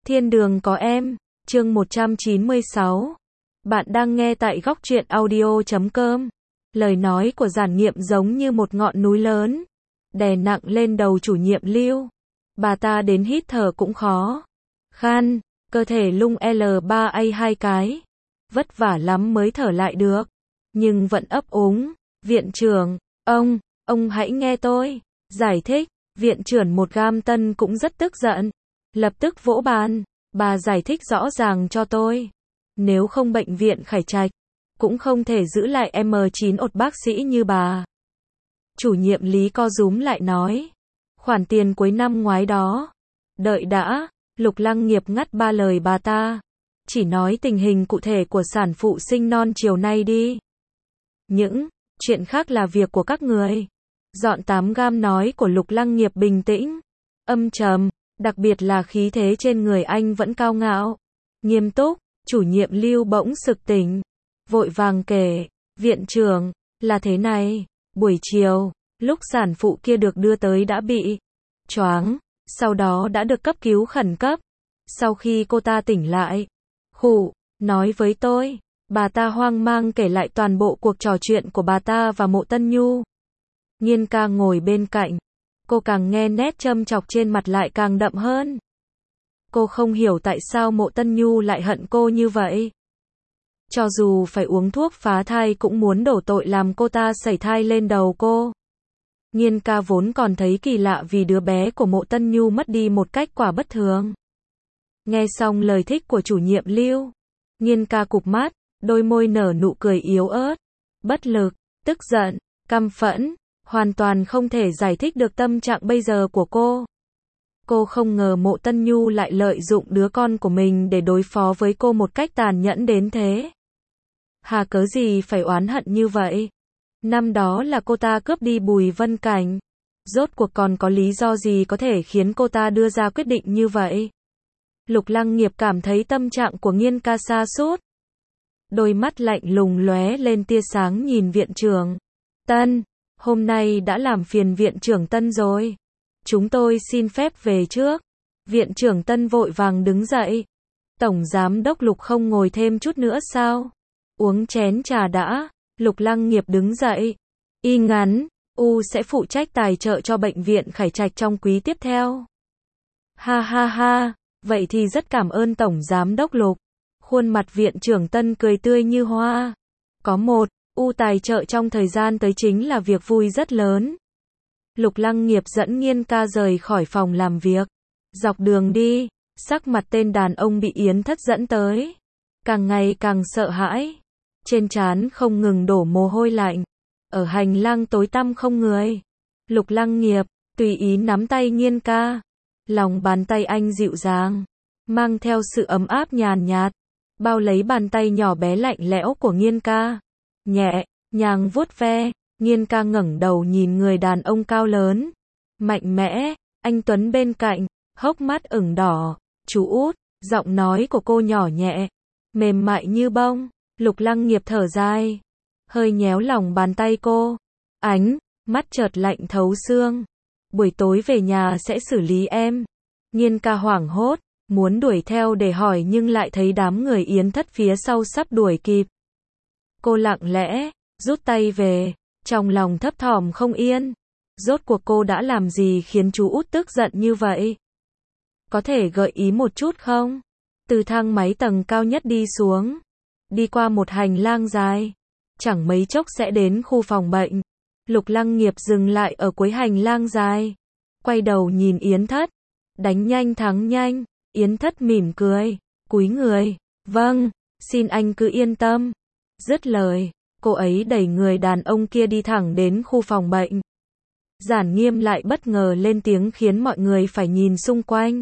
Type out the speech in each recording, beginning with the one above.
Thiên đường có em, chương 196. Bạn đang nghe tại góc truyện audio.com. Lời nói của Giản Nghiệm giống như một ngọn núi lớn, đè nặng lên đầu chủ nhiệm Lưu. Bà ta đến hít thở cũng khó khăn, cơ thể lung L3A 2 cái. Vất vả lắm mới thở lại được, nhưng vẫn ấp úng. Viện trưởng, ông hãy nghe tôi giải thích. Viện trưởng một gam tân cũng rất tức giận, lập tức vỗ bàn. Bà giải thích rõ ràng cho tôi. Nếu không bệnh viện Khải Trạch cũng không thể giữ lại M9 ột bác sĩ như bà. Chủ nhiệm Lý co rúm lại nói. Khoản tiền cuối năm ngoái đó. Đợi đã, Lục Lăng Nghiệp ngắt ba lời bà ta. Chỉ nói tình hình cụ thể của sản phụ sinh non chiều nay đi. Những chuyện khác là việc của các người. Dọn 8 gam nói của Lục Lăng Nghiệp bình tĩnh, âm trầm, đặc biệt là khí thế trên người anh vẫn cao ngạo, nghiêm túc. Chủ nhiệm Lưu bỗng sực tỉnh, vội vàng kể, viện trưởng, là thế này, buổi chiều, lúc sản phụ kia được đưa tới đã bị choáng, sau đó đã được cấp cứu khẩn cấp. Sau khi cô ta tỉnh lại, nói với tôi, bà ta hoang mang kể lại toàn bộ cuộc trò chuyện của bà ta và Mộ Tân Nhu. Nhiên ca ngồi bên cạnh, cô càng nghe nét châm chọc trên mặt lại càng đậm hơn. Cô không hiểu tại sao Mộ Tân Nhu lại hận cô như vậy. Cho dù phải uống thuốc phá thai cũng muốn đổ tội làm cô ta sẩy thai lên đầu cô. Nhiên ca vốn còn thấy kỳ lạ vì đứa bé của Mộ Tân Nhu mất đi một cách quả bất thường. Nghe xong lời thích của chủ nhiệm Lưu, Nhiên ca cụp mắt, đôi môi nở nụ cười yếu ớt, bất lực, tức giận, căm phẫn, hoàn toàn không thể giải thích được tâm trạng bây giờ của cô. Cô không ngờ Mộ Tân Nhu lại lợi dụng đứa con của mình để đối phó với cô một cách tàn nhẫn đến thế. Hà cớ gì phải oán hận như vậy? Năm đó là cô ta cướp đi Bùi Vân Cảnh. Rốt cuộc còn có lý do gì có thể khiến cô ta đưa ra quyết định như vậy? Lục Lăng Nghiệp cảm thấy tâm trạng của Nhiên ca sa sút. Đôi mắt lạnh lùng lóe lên tia sáng nhìn viện trưởng Tân. Hôm nay đã làm phiền viện trưởng Tân rồi. Chúng tôi xin phép về trước. Viện trưởng Tân vội vàng đứng dậy. Tổng giám đốc Lục không ngồi thêm chút nữa sao? Uống chén trà đã. Lục Lăng Nghiệp đứng dậy. Y ngắn, sẽ phụ trách tài trợ cho bệnh viện Khải Trạch trong quý tiếp theo. Ha ha ha, vậy thì rất cảm ơn Tổng giám đốc Lục. Khuôn mặt viện trưởng Tân cười tươi như hoa. Có một tài trợ trong thời gian tới chính là việc vui rất lớn. Lục Lăng Nghiệp dẫn Nhiên ca rời khỏi phòng làm việc. Dọc đường đi, sắc mặt tên đàn ông bị Yến Thất dẫn tới càng ngày càng sợ hãi. Trên trán không ngừng đổ mồ hôi lạnh. Ở hành lang tối tăm không người. Lục Lăng Nghiệp tùy ý nắm tay Nhiên ca. Lòng bàn tay anh dịu dàng, mang theo sự ấm áp nhàn nhạt, bao lấy bàn tay nhỏ bé lạnh lẽo của Nhiên ca. Nhẹ nhàng vuốt ve. Nhiên ca ngẩng đầu nhìn người đàn ông cao lớn, mạnh mẽ, anh tuấn bên cạnh, hốc mắt ửng đỏ. Chú út, giọng nói của cô nhỏ nhẹ, mềm mại như bông. Lục Lăng Nghiệp thở dài, hơi nhéo lòng bàn tay cô. Ánh mắt chợt lạnh thấu xương. Buổi tối về nhà sẽ xử lý em. Nhiên ca hoảng hốt, muốn đuổi theo để hỏi nhưng lại thấy đám người Yến Thất phía sau sắp đuổi kịp. Cô lặng lẽ rút tay về, trong lòng thấp thỏm không yên. Rốt cuộc cô đã làm gì khiến chú út tức giận như vậy? Có thể gợi ý một chút không? Từ thang máy tầng cao nhất đi xuống, đi qua một hành lang dài, chẳng mấy chốc sẽ đến khu phòng bệnh. Lục Lăng Nghiệp dừng lại ở cuối hành lang dài, quay đầu nhìn Yến Thất. Đánh nhanh thắng nhanh. Yến Thất mỉm cười, cúi người. Vâng, xin anh cứ yên tâm. Dứt lời, cô ấy đẩy người đàn ông kia đi thẳng đến khu phòng bệnh. Giản Nghiêm lại bất ngờ lên tiếng khiến mọi người phải nhìn xung quanh.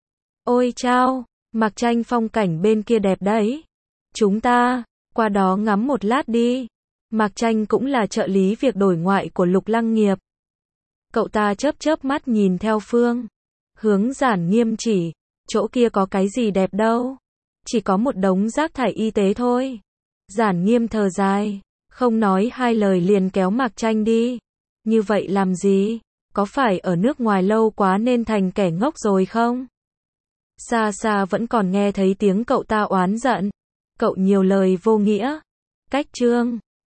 Ôi chao, Mạc Tranh phong cảnh bên kia đẹp đấy. Chúng ta qua đó ngắm một lát đi. Mạc Tranh cũng là trợ lý việc đổi ngoại của Lục Lăng Nghiệp. Cậu ta chớp mắt nhìn theo phương hướng Giản Nghiêm chỉ. Chỗ kia có cái gì đẹp đâu. Chỉ có một đống rác thải y tế thôi. Giản Nghiêm thở dài, không nói hai lời liền kéo Mạc Tranh đi. Như vậy làm gì? Có phải ở nước ngoài lâu quá nên thành kẻ ngốc rồi không? Xa xa vẫn còn nghe thấy tiếng cậu ta oán giận. Cậu nhiều lời vô nghĩa. Cách Trương